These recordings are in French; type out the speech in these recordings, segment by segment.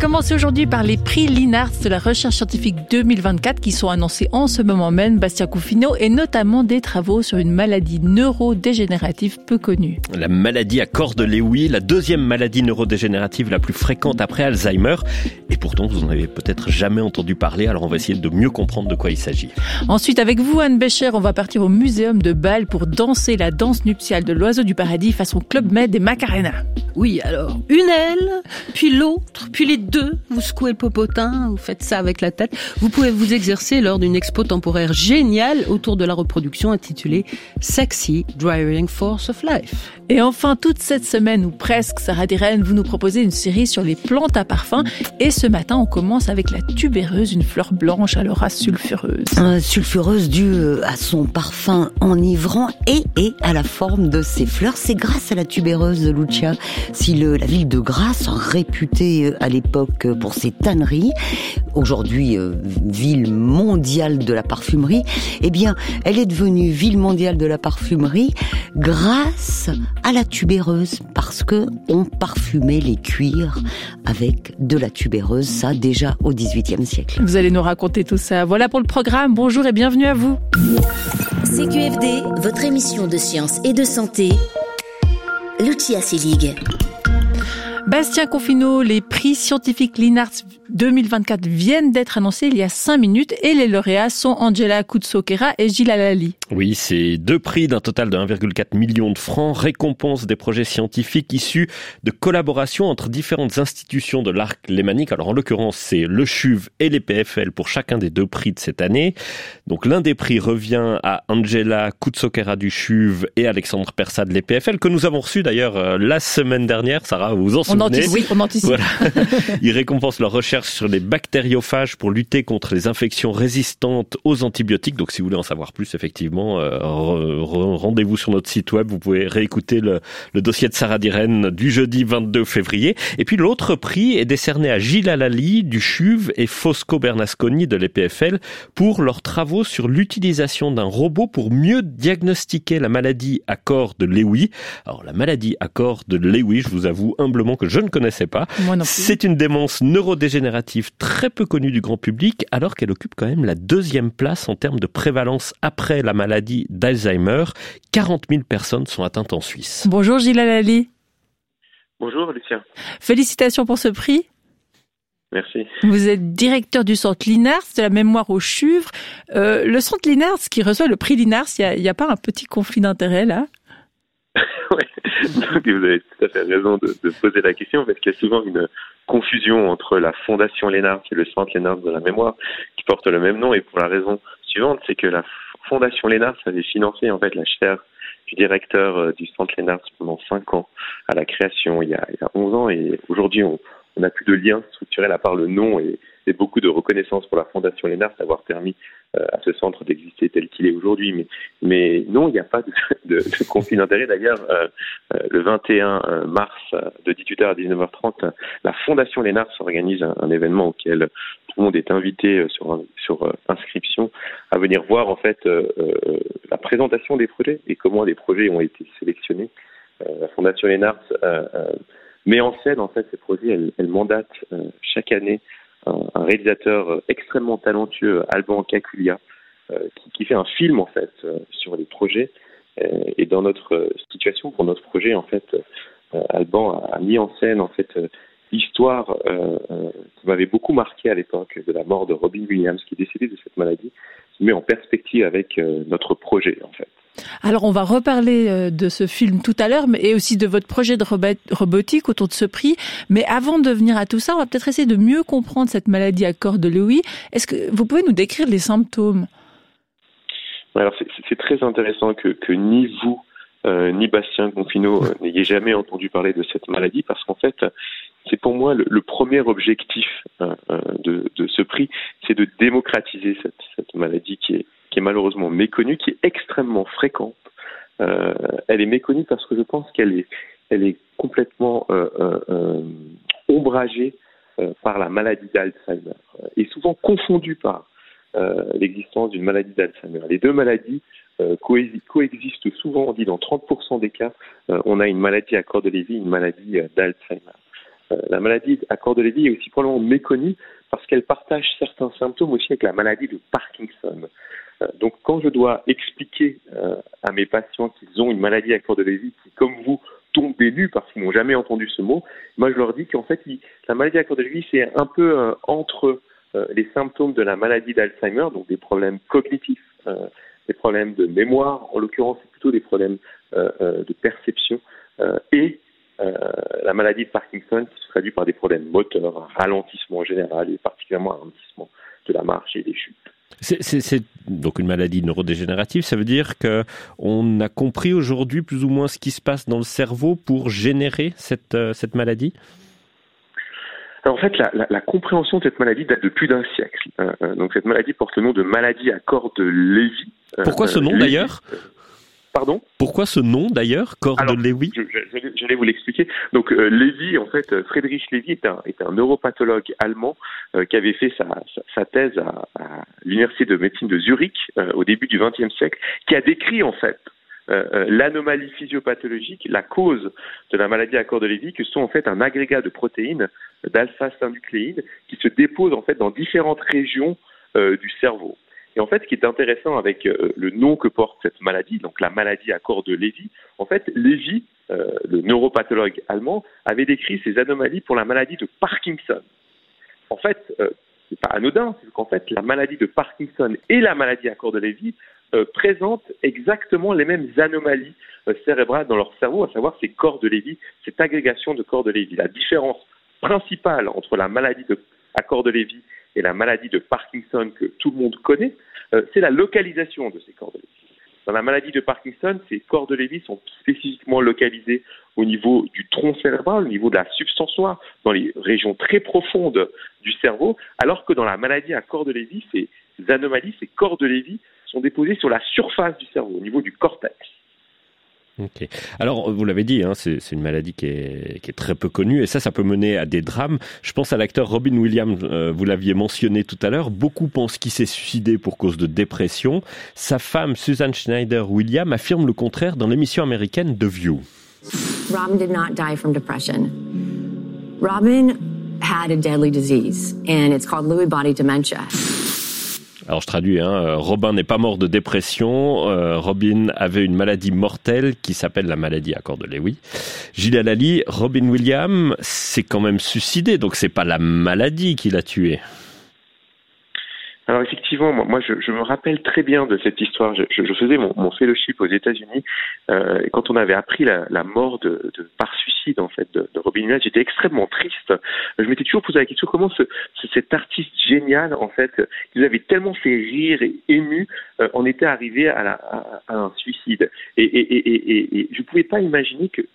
commencer aujourd'hui par les prix Linards de la recherche scientifique 2024 qui sont annoncés en ce moment même, Bastien Confino, et notamment des travaux sur une maladie neurodégénérative peu connue. La maladie à corps de Lewy, la deuxième maladie neurodégénérative la plus fréquente après Alzheimer. Et pourtant, vous en avez peut-être jamais entendu parler, alors on va essayer de mieux comprendre de quoi il s'agit. Ensuite, avec vous, Anne Bécher, on va partir au muséum de Bâle pour danser la danse nuptiale de l'oiseau du paradis façon Club Med et Macarena. Oui, alors, une aile, puis l'autre, puis les deux. Vous secouez le popotin, vous faites ça avec la tête. Vous pouvez vous exercer lors d'une expo temporaire géniale autour de la reproduction intitulée Sexy Driving Force of Life. Et enfin, toute cette semaine, ou presque, Sarah Diren, vous nous proposez une série sur les plantes à parfum. Et ce matin, on commence avec la tubéreuse, une fleur blanche à l'aura sulfureuse. Sulfureuse due à son parfum enivrant et à la forme de ses fleurs. C'est grâce à la tubéreuse, Lucia, si la ville de Grasse, réputée à l'époque pour ses tanneries, aujourd'hui ville mondiale de la parfumerie, eh bien, elle est devenue ville mondiale de la parfumerie grâce à la tubéreuse, parce que on parfumait les cuirs avec de la tubéreuse, ça déjà au XVIIIe siècle. Vous allez nous raconter tout ça. Voilà pour le programme. Bonjour et bienvenue à vous. CQFD, votre émission de sciences et de santé. Lucia Selig. Bastien Confino, les prix scientifiques Linards 2024 viennent d'être annoncés il y a 5 minutes et les lauréats sont Angela Koutsokera et Gilles Alali. Oui, c'est 2 prix d'un total de 1,4 million de francs, récompense des projets scientifiques issus de collaborations entre différentes institutions de l'arc lémanique. Alors en l'occurrence, c'est le CHUV et les PFL pour chacun des 2 prix de cette année. Donc l'un des prix revient à Angela Koutsokera du CHUV et Alexandre Persat de les PFL, que nous avons reçu d'ailleurs la semaine dernière. Sarah, vous vous en souvenez? On anticipe. Voilà. Ils récompensent leur recherche sur les bactériophages pour lutter contre les infections résistantes aux antibiotiques. Donc si vous voulez en savoir plus, effectivement, rendez-vous sur notre site web. Vous pouvez réécouter le dossier de Sarah Diren du jeudi 22 février. Et puis l'autre prix est décerné à Gilles Alali du CHUV et Fosco Bernasconi de l'EPFL pour leurs travaux sur l'utilisation d'un robot pour mieux diagnostiquer la maladie à corps de Lewy. Alors la maladie à corps de Lewy, je vous avoue humblement que je ne connaissais pas. Moi non plus. C'est une démence neurodégénérative très peu connue du grand public, alors qu'elle occupe quand même la 2e place en termes de prévalence après la maladie d'Alzheimer. 40 000 personnes sont atteintes en Suisse. Bonjour Gilles Alali. Bonjour Lucien. Félicitations pour ce prix. Merci. Vous êtes directeur du centre Linards, de la mémoire au CHUV. Le centre Linards qui reçoit le prix Linards, il n'y a pas un petit conflit d'intérêt là? Oui, donc vous avez tout à fait raison de poser la question, parce qu'il y a souvent une confusion entre la Fondation Linards et le Centre Linards de la mémoire, qui portent le même nom, et pour la raison suivante, c'est que la Fondation Linards avait financé en fait la chaire du directeur du Centre Linards pendant 5 ans à la création, il y a 11 ans, et aujourd'hui on n'a plus de lien structurel à part le nom et beaucoup de reconnaissance pour la Fondation Linards d'avoir permis à ce centre d'exister tel qu'il est aujourd'hui. Mais non, il n'y a pas de conflit d'intérêt. D'ailleurs, le 21 mars, de 18h à 19h30, la Fondation Linards organise un événement auquel tout le monde est invité sur inscription à venir voir en fait la présentation des projets et comment les projets ont été sélectionnés. La Fondation Linards met en scène en fait ces projets. Elle mandate chaque année un réalisateur extrêmement talentueux, Alban Kakulia, qui fait un film en fait sur les projets. Et dans notre situation, pour notre projet, en fait, Alban a mis en scène en fait l'histoire qui m'avait beaucoup marqué à l'époque de la mort de Robin Williams, qui est décédé de cette maladie, qui met en perspective avec notre projet en fait. Alors, on va reparler de ce film tout à l'heure, et aussi de votre projet de robotique autour de ce prix. Mais avant de venir à tout ça, on va peut-être essayer de mieux comprendre cette maladie à corps de Lewy. Est-ce que vous pouvez nous décrire les symptômes? Alors, c'est très intéressant que ni vous, ni Bastien Confino n'ayez jamais entendu parler de cette maladie, parce qu'en fait, c'est pour moi le premier objectif de ce prix, c'est de démocratiser cette maladie qui est malheureusement méconnue, qui est extrêmement fréquente. Elle est méconnue parce que je pense qu'elle est complètement ombragée par la maladie d'Alzheimer et souvent confondue par l'existence d'une maladie d'Alzheimer. Les deux maladies coexistent souvent. On dit dans 30% des cas, on a une maladie à corps de Lévy, une maladie d'Alzheimer. la maladie à corps de Lévy est aussi probablement méconnue parce qu'elle partage certains symptômes aussi avec la maladie de Parkinson. Donc quand je dois expliquer à mes patients qu'ils ont une maladie à corps de Lévy qui, comme vous, tombe des nues parce qu'ils n'ont jamais entendu ce mot, moi je leur dis qu'en fait la maladie à corps de Lévy c'est un peu entre les symptômes de la maladie d'Alzheimer, donc des problèmes cognitifs, des problèmes de mémoire, en l'occurrence c'est plutôt des problèmes de perception, et la maladie de Parkinson qui se traduit par des problèmes moteurs, un ralentissement en général et particulièrement un ralentissement de la marche et des chutes. C'est donc une maladie neurodégénérative, ça veut dire qu'on a compris aujourd'hui plus ou moins ce qui se passe dans le cerveau pour générer cette maladie ? Alors en fait, la compréhension de cette maladie date de plus d'un siècle. Donc cette maladie porte le nom de maladie à corps de Lévy. Pourquoi ce nom d'ailleurs ? Pardon ? Pourquoi ce nom d'ailleurs, corps de Lévy ? Je vais vous l'expliquer. Donc Lévy, en fait, Friedrich Lévy est un neuropathologue allemand qui avait fait sa thèse à l'université de médecine de Zurich au début du XXe siècle, qui a décrit en fait l'anomalie physiopathologique, la cause de la maladie à corps de Lévy, que sont en fait un agrégat de protéines d'alpha-synucléine qui se déposent en fait dans différentes régions du cerveau. Et en fait, ce qui est intéressant avec le nom que porte cette maladie, donc la maladie à corps de Lévy, en fait, Lévy, le neuropathologue allemand, avait décrit ces anomalies pour la maladie de Parkinson. En fait, c'est pas anodin, c'est qu'en fait, la maladie de Parkinson et la maladie à corps de Lévy présentent exactement les mêmes anomalies cérébrales dans leur cerveau, à savoir ces corps de Lévy, cette agrégation de corps de Lévy. La différence principale entre la maladie à corps de Lévy et la maladie de Parkinson que tout le monde connaît, c'est la localisation de ces corps de Lévy. Dans la maladie de Parkinson, ces corps de Lévy sont spécifiquement localisés au niveau du tronc cérébral, au niveau de la substance noire, dans les régions très profondes du cerveau, alors que dans la maladie à corps de Lévy, ces anomalies, ces corps de Lévy, sont déposés sur la surface du cerveau, au niveau du cortex. Ok. Alors, vous l'avez dit, c'est une maladie qui est très peu connue et ça peut mener à des drames. Je pense à l'acteur Robin Williams, vous l'aviez mentionné tout à l'heure. Beaucoup pensent qu'il s'est suicidé pour cause de dépression. Sa femme, Susan Schneider-Williams, affirme le contraire dans l'émission américaine The View. Robin did not die from depression. Robin had a deadly disease and it's called Lewy body dementia. Alors je traduis, Robin n'est pas mort de dépression, Robin avait une maladie mortelle qui s'appelle la maladie à corps de Lévy. Gilles Alali, Robin Williams s'est quand même suicidé, donc c'est pas la maladie qui l'a tué. Alors effectivement, moi je me rappelle très bien de cette histoire. Je faisais mon fellowship aux États-Unis et quand on avait appris la mort par suicide en fait de Robin Williams, j'étais extrêmement triste. Je m'étais toujours posé la question comment cet artiste génial en fait, qui nous avait tellement fait rire et ému, en était arrivé à un suicide. Et je pouvais pas imaginer que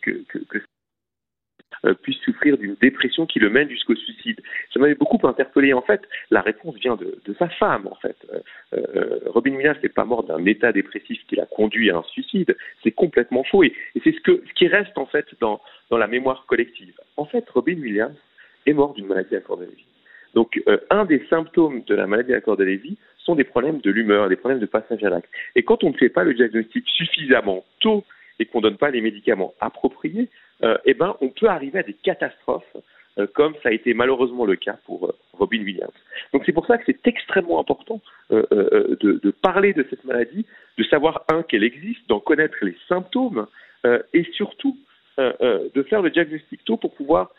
puisse souffrir d'une dépression qui le mène jusqu'au suicide. Ça m'avait beaucoup interpellé. En fait, la réponse vient de sa femme, en fait. Robin Williams n'est pas mort d'un état dépressif qui l'a conduit à un suicide. C'est complètement faux. Et c'est ce qui reste, en fait, dans la mémoire collective. En fait, Robin Williams est mort d'une maladie à corps de Lévy. Donc, un des symptômes de la maladie à corps de Lévy sont des problèmes de l'humeur, des problèmes de passage à l'acte. Et quand on ne fait pas le diagnostic suffisamment tôt et qu'on ne donne pas les médicaments appropriés, on peut arriver à des catastrophes, comme ça a été malheureusement le cas pour Robin Williams. Donc c'est pour ça que c'est extrêmement important de parler de cette maladie, de savoir, qu'elle existe, d'en connaître les symptômes, et surtout de faire le diagnostic tôt pour pouvoir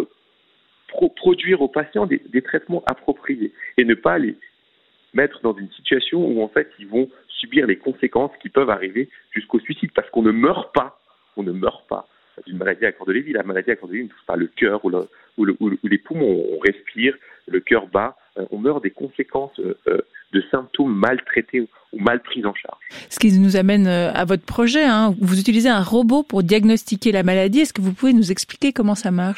produire aux patients des traitements appropriés, et ne pas les mettre dans une situation où en fait ils vont subir les conséquences qui peuvent arriver jusqu'au suicide, parce qu'on ne meurt pas d'une maladie à corps de Lévy. La maladie à corps de Lévy ne touche pas le cœur ou les poumons. On respire, le cœur bat. On meurt des conséquences de symptômes mal traités ou mal pris en charge. Ce qui nous amène à votre projet. Vous utilisez un robot pour diagnostiquer la maladie. Est-ce que vous pouvez nous expliquer comment ça marche ?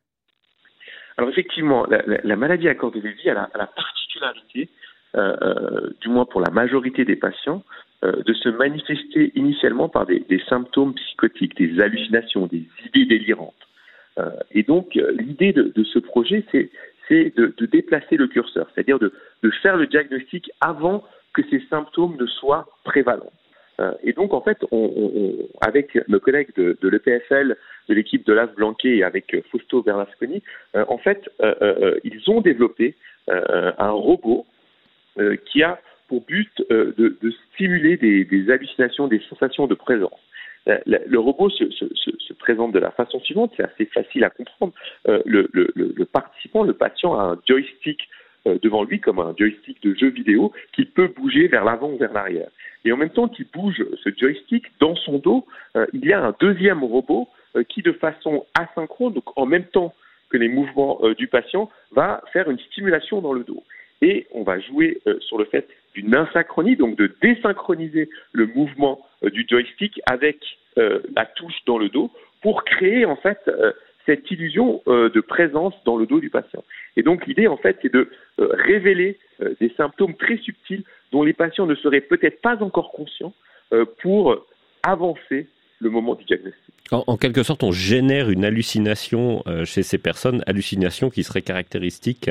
Alors effectivement, la maladie à corps de Lévy a la particularité, du moins pour la majorité des patients, de se manifester initialement par des symptômes psychotiques, des hallucinations, des idées délirantes. Et donc, l'idée de ce projet, c'est de déplacer le curseur, c'est-à-dire de faire le diagnostic avant que ces symptômes ne soient prévalents. Et donc, en fait, avec nos collègues de l'EPFL, de l'équipe de Las Blanquet et avec Fausto Bernasconi, en fait, ils ont développé un robot qui a pour but de stimuler des hallucinations, des sensations de présence. Le robot se présente de la façon suivante, c'est assez facile à comprendre. Le participant, le patient, a un joystick devant lui comme un joystick de jeu vidéo qui peut bouger vers l'avant ou vers l'arrière. Et en même temps qu'il bouge ce joystick, dans son dos, il y a un deuxième robot qui, de façon asynchrone, donc en même temps que les mouvements du patient, va faire une stimulation dans le dos. Et on va jouer sur le fait d'une asynchronie, donc de désynchroniser le mouvement du joystick avec la touche dans le dos pour créer en fait cette illusion de présence dans le dos du patient. Et donc l'idée en fait c'est de révéler des symptômes très subtils dont les patients ne seraient peut-être pas encore conscients pour avancer le moment du diagnostic. En quelque sorte, on génère une hallucination chez ces personnes, hallucination qui serait caractéristique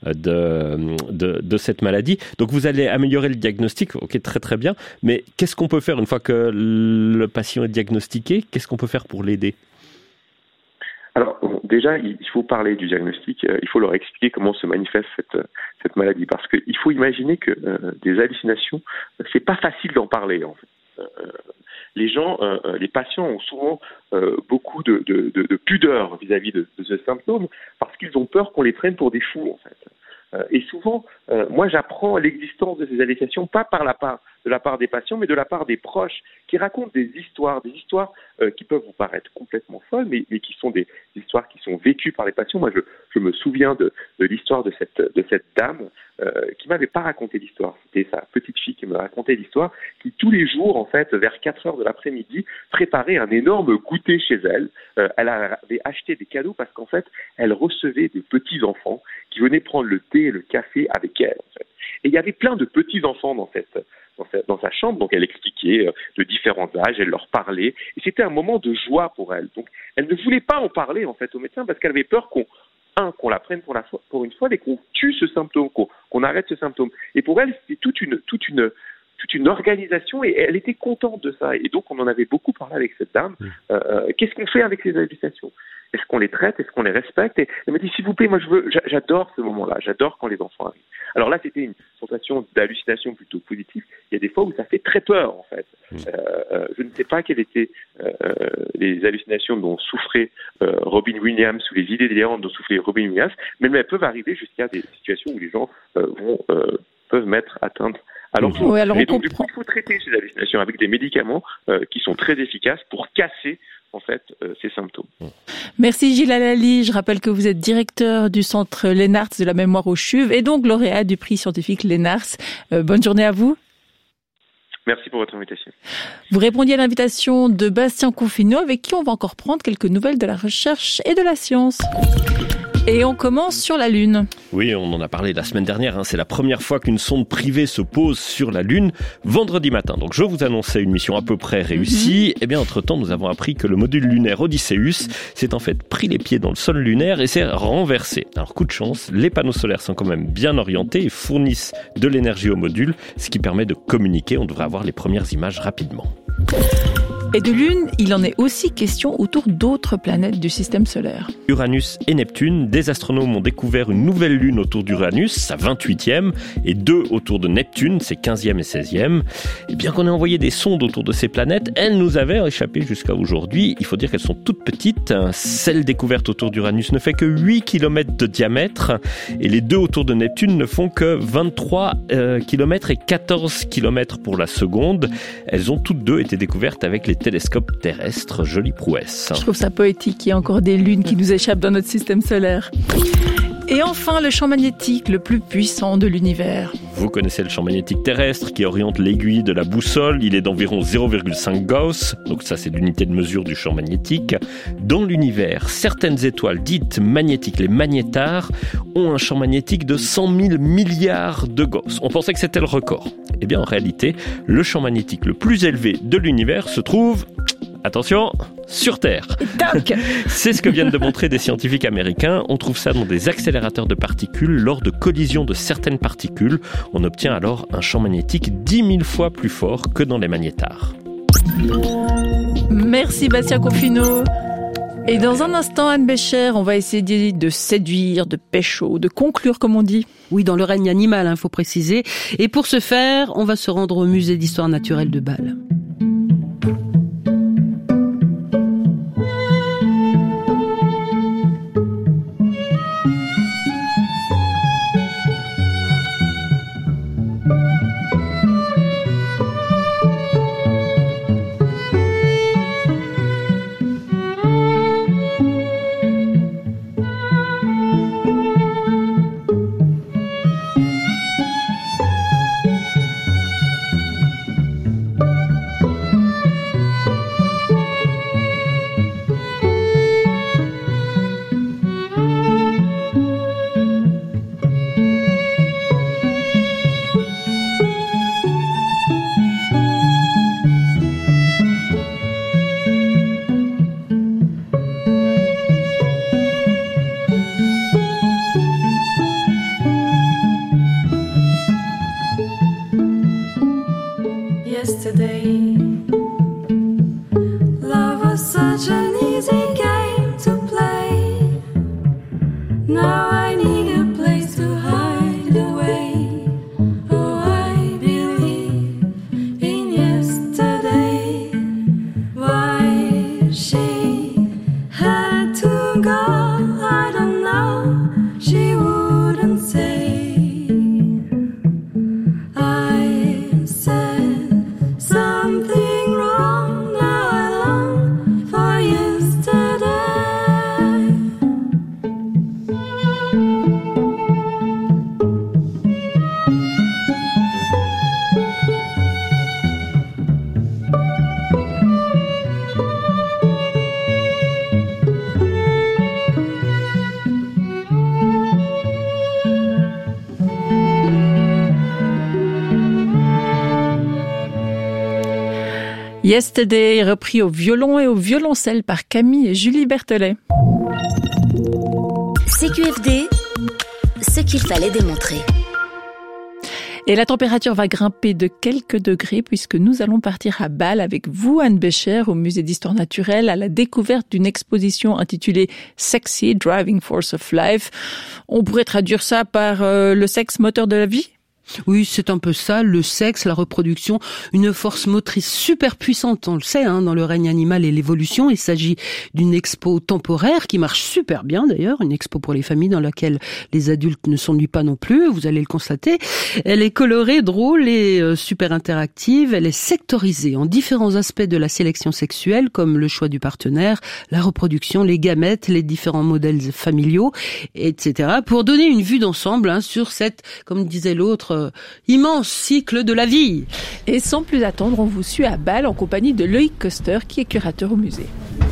de cette maladie. Donc vous allez améliorer le diagnostic, ok, très très bien, mais qu'est-ce qu'on peut faire une fois que le patient est diagnostiqué? Qu'est-ce qu'on peut faire pour l'aider? Alors déjà, il faut parler du diagnostic, il faut leur expliquer comment se manifeste cette maladie, parce qu'il faut imaginer que des hallucinations, c'est pas facile d'en parler en fait. Les gens, les patients ont souvent beaucoup de pudeur vis-à-vis de ce symptôme parce qu'ils ont peur qu'on les prenne pour des fous en fait. Et souvent, moi j'apprends l'existence de ces hallucinations pas de la part des patients, mais de la part des proches qui racontent des histoires qui peuvent vous paraître complètement folles, mais qui sont des histoires qui sont vécues par les patients. Moi, je me souviens de l'histoire de cette dame qui m'avait pas raconté l'histoire. C'était sa petite fille qui me racontait l'histoire, qui tous les jours, en fait, vers 4 heures de l'après-midi, préparait un énorme goûter chez elle. Elle avait acheté des cadeaux parce qu'en fait, elle recevait des petits-enfants qui venaient prendre le thé et le café avec elle, en fait. Et il y avait plein de petits-enfants dans sa chambre, donc elle expliquait de différents âges, elle leur parlait, et c'était un moment de joie pour elle. Donc elle ne voulait pas en parler en fait au médecin parce qu'elle avait peur qu'on la prenne pour une fois, et qu'on tue ce symptôme, qu'on arrête ce symptôme. Et pour elle, c'était toute une organisation, et elle était contente de ça. Et donc on en avait beaucoup parlé avec cette dame. Qu'est-ce qu'on fait avec ces hallucinations ? Est-ce qu'on les traite ? Est-ce qu'on les respecte ? Et elle m'a dit, s'il vous plaît, moi j'adore ce moment-là, j'adore quand les enfants arrivent. Alors là, c'était une sensation d'hallucination plutôt positive. Il y a des fois où ça fait très peur, en fait. Je ne sais pas quelles étaient les hallucinations dont souffrait Robin Williams, ou les idées délirantes dont souffrait Robin Williams, mais elles peuvent arriver jusqu'à des situations où les gens peuvent mettre atteinte à leur jour. Et donc, du coup, il faut traiter ces hallucinations avec des médicaments qui sont très efficaces pour casser en fait ces symptômes. Merci Gilles Alali. Je rappelle que vous êtes directeur du centre Lenartz de la mémoire au CHUV et donc lauréat du prix scientifique Lenartz. Bonne journée à vous. Merci pour votre invitation. Vous répondiez à l'invitation de Bastien Confineau, avec qui on va encore prendre quelques nouvelles de la recherche et de la science. Et on commence sur la Lune. Oui, on en a parlé la semaine dernière. C'est la première fois qu'une sonde privée se pose sur la Lune vendredi matin. Donc je vous annonçais une mission à peu près réussie. Eh bien, entre-temps, nous avons appris que le module lunaire Odysseus s'est en fait pris les pieds dans le sol lunaire et s'est renversé. Alors coup de chance, les panneaux solaires sont quand même bien orientés et fournissent de l'énergie au module, ce qui permet de communiquer. On devrait avoir les premières images rapidement. Et de Lune, il en est aussi question autour d'autres planètes du système solaire. Uranus et Neptune, des astronomes ont découvert une nouvelle lune autour d'Uranus, sa 28e, et 2 autour de Neptune, ses 15e et 16e. Et bien qu'on ait envoyé des sondes autour de ces planètes, elles nous avaient échappé jusqu'à aujourd'hui. Il faut dire qu'elles sont toutes petites. Celle découverte autour d'Uranus ne fait que 8 km de diamètre, et les 2 autour de Neptune ne font que 23 km et 14 km pour la seconde. Elles ont toutes deux été découvertes avec les télescope terrestre, jolie prouesse. Je trouve ça poétique, il y a encore des lunes qui nous échappent dans notre système solaire. Et enfin, le champ magnétique le plus puissant de l'univers. Vous connaissez le champ magnétique terrestre qui oriente l'aiguille de la boussole. Il est d'environ 0,5 Gauss, donc ça c'est l'unité de mesure du champ magnétique. Dans l'univers, certaines étoiles dites magnétiques, les magnétars, ont un champ magnétique de 100 000 milliards de Gauss. On pensait que c'était le record. Eh bien en réalité, le champ magnétique le plus élevé de l'univers se trouve attention, sur Terre. C'est ce que viennent de montrer des scientifiques américains. On trouve ça dans des accélérateurs de particules. Lors de collision de certaines particules, on obtient alors un champ magnétique 10 000 fois plus fort que dans les magnétars. Merci Bastien Confino. Et dans un instant, Anne Bécher, on va essayer de séduire, de pécho, de conclure comme on dit. Oui, dans le règne animal, faut préciser. Et pour ce faire, on va se rendre au musée d'histoire naturelle de Bâle. Yesterday, love was such an easy game to play. Now I need a place to hide away. Oh, I believe in yesterday. Why she had to go, I don't know. She wouldn't say. I said something wrong, now I long for yesterday. Yesterday, repris au violon et au violoncelle par Camille et Julie Berthelet. CQFD, ce qu'il fallait démontrer. Et la température va grimper de quelques degrés puisque nous allons partir à Bâle avec vous, Anne Bécher, au musée d'histoire naturelle, à la découverte d'une exposition intitulée Sexy, Driving Force of Life. On pourrait traduire ça par le sexe moteur de la vie ? Oui, c'est un peu ça, le sexe, la reproduction, une force motrice super puissante, on le sait, dans le règne animal et l'évolution. Il s'agit d'une expo temporaire qui marche super bien d'ailleurs, une expo pour les familles dans laquelle les adultes ne s'ennuient pas non plus, vous allez le constater. Elle est colorée, drôle et super interactive, elle est sectorisée en différents aspects de la sélection sexuelle comme le choix du partenaire, la reproduction, les gamètes, les différents modèles familiaux, etc. pour donner une vue d'ensemble sur cette, comme disait l'autre, immense cycle de la vie. Et sans plus attendre, on vous suit à Bâle en compagnie de Loïc Koester qui est curateur au musée.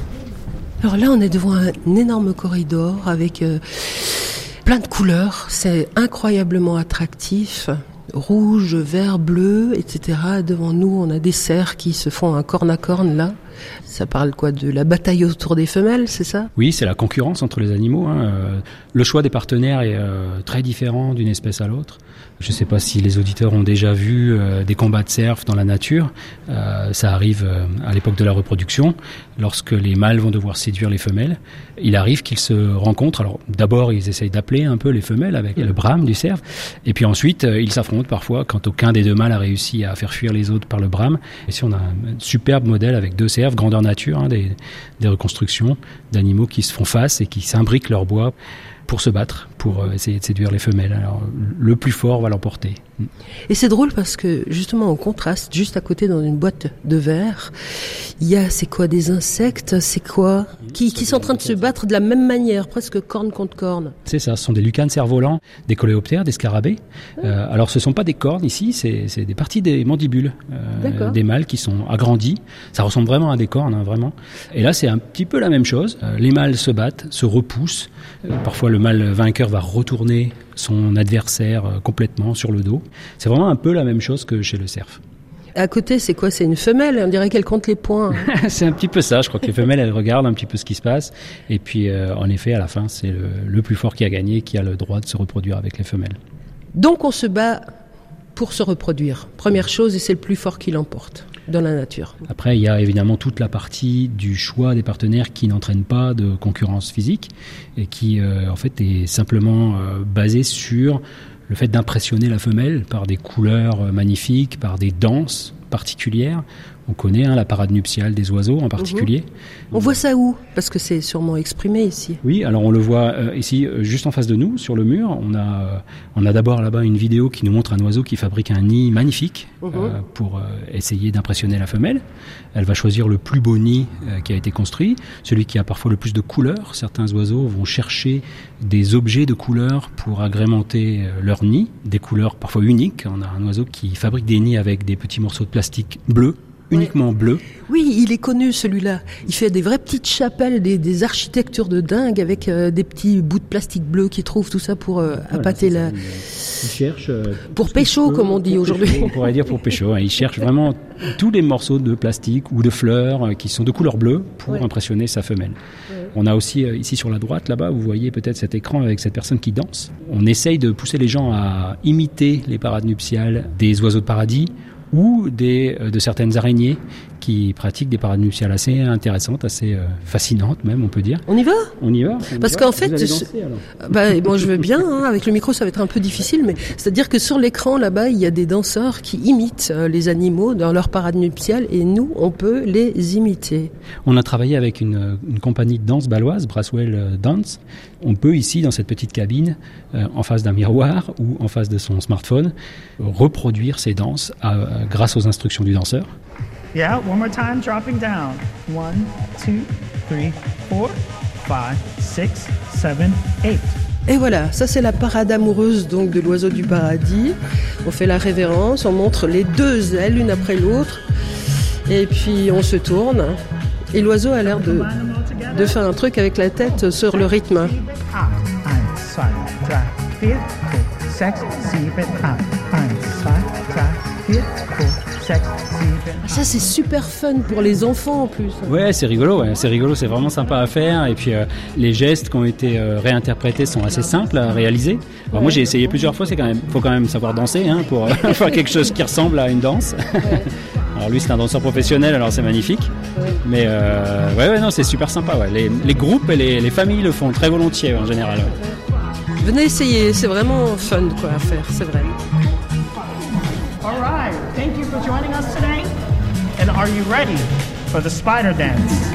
Alors là, on est devant un énorme corridor avec plein de couleurs. C'est incroyablement attractif. Rouge, vert, bleu, etc. Devant nous, on a des cerfs qui se font un corne à corne là. Ça parle quoi, de la bataille autour des femelles, c'est ça ? Oui, c'est la concurrence entre les animaux. Le choix des partenaires est très différent d'une espèce à l'autre. Je ne sais pas si les auditeurs ont déjà vu des combats de cerfs dans la nature. Ça arrive à l'époque de la reproduction, lorsque les mâles vont devoir séduire les femelles. Il arrive qu'ils se rencontrent. Alors d'abord, ils essayent d'appeler un peu les femelles avec le brame du cerf. Et puis ensuite, ils s'affrontent parfois quand aucun des deux mâles a réussi à faire fuir les autres par le brame. Ici, on a un superbe modèle avec deux cerfs, grandeur nature, des reconstructions d'animaux qui se font face et qui s'imbriquent leur bois pour se battre, pour essayer de séduire les femelles. Alors, le plus fort va l'emporter. Et c'est drôle parce que, justement, en contraste, juste à côté, dans une boîte de verre, il y a, c'est quoi, des insectes, c'est quoi, qui sont en train de se battre de la même manière, presque corne contre corne. C'est ça, ce sont des lucanes cerfs-volants, des coléoptères, des scarabées. Alors, ce sont pas des cornes ici, c'est des parties des mandibules, des mâles qui sont agrandis. Ça ressemble vraiment à des cornes, vraiment. Et là, c'est un petit peu la même chose. Les mâles se battent, se repoussent. Parfois, le mâle vainqueur va retourner son adversaire complètement sur le dos. C'est vraiment un peu la même chose que chez le cerf. À côté, c'est quoi? C'est une femelle. On dirait qu'elle compte les points. C'est un petit peu ça. Je crois que les femelles, elles regardent un petit peu ce qui se passe. Et puis, en effet, à la fin, c'est le plus fort qui a gagné, qui a le droit de se reproduire avec les femelles. Donc, on se bat pour se reproduire. Première chose, et c'est le plus fort qui l'emporte dans la nature. Après, il y a évidemment toute la partie du choix des partenaires qui n'entraîne pas de concurrence physique et qui, en fait, est simplement basée sur le fait d'impressionner la femelle par des couleurs magnifiques, par des danses particulières. On connaît la parade nuptiale des oiseaux en particulier. On voit ça où? Parce que c'est sûrement exprimé ici. Oui, alors on le voit ici, juste en face de nous, sur le mur. On a d'abord là-bas une vidéo qui nous montre un oiseau qui fabrique un nid magnifique pour essayer d'impressionner la femelle. Elle va choisir le plus beau nid qui a été construit, celui qui a parfois le plus de couleurs. Certains oiseaux vont chercher des objets de couleurs pour agrémenter leur nid, des couleurs parfois uniques. On a un oiseau qui fabrique des nids avec des petits morceaux de plastique bleus, uniquement bleu. Oui, il est connu celui-là. Il fait des vraies petites chapelles, des architectures de dingue avec des petits bouts de plastique bleu qu'il trouve, tout ça pour appâter la... Il cherche... pour pécho, comme on dit aujourd'hui. On pourrait dire pour pécho. Il cherche vraiment tous les morceaux de plastique ou de fleurs qui sont de couleur bleue pour impressionner sa femelle. On a aussi ici sur la droite, là-bas, vous voyez peut-être cet écran avec cette personne qui danse. On essaye de pousser les gens à imiter les parades nuptiales des oiseaux de paradis ou de certaines araignées qui pratiquent des parades nuptiales assez intéressantes, assez fascinantes même, on peut dire. On y va? On y va. Parce qu'en fait, moi je veux bien, avec le micro ça va être un peu difficile, mais c'est-à-dire que sur l'écran là-bas, il y a des danseurs qui imitent les animaux dans leur parade nuptiale et nous, on peut les imiter. On a travaillé avec une compagnie de danse bâloise, Braswell Dance. On peut ici, dans cette petite cabine, en face d'un miroir ou en face de son smartphone, reproduire ces danses grâce aux instructions du danseur. Yeah, one more time, dropping down. 1, 2, 3, 4, 5, 6, 7, 8. Et voilà, ça c'est la parade amoureuse donc de l'oiseau du paradis. On fait la révérence, on montre les deux ailes l'une après l'autre, et puis on se tourne. Et l'oiseau a l'air de faire un truc avec la tête sur le rythme. Ça c'est super fun pour les enfants en plus. Ouais, c'est rigolo, c'est vraiment sympa à faire. Et puis les gestes qui ont été réinterprétés sont assez simples à réaliser. Alors, moi j'ai essayé plusieurs fois, faut quand même savoir danser pour faire quelque chose qui ressemble à une danse. Alors lui c'est un danseur professionnel, alors c'est magnifique. Mais non, c'est super sympa. Les groupes et les familles le font très volontiers en général. Venez essayer, c'est vraiment fun à faire, c'est vrai. All right, thank you for joining us today. And are you ready for the spider dance?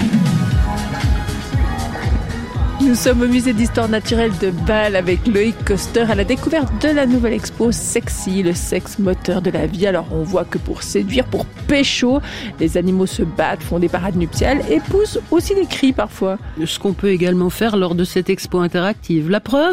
Nous sommes au musée d'histoire naturelle de Bâle avec Loïc Coster à la découverte de la nouvelle expo Sexy, le sexe moteur de la vie. Alors on voit que pour séduire, pour pécho, les animaux se battent, font des parades nuptiales et poussent aussi des cris parfois. Ce qu'on peut également faire lors de cette expo interactive. La preuve ?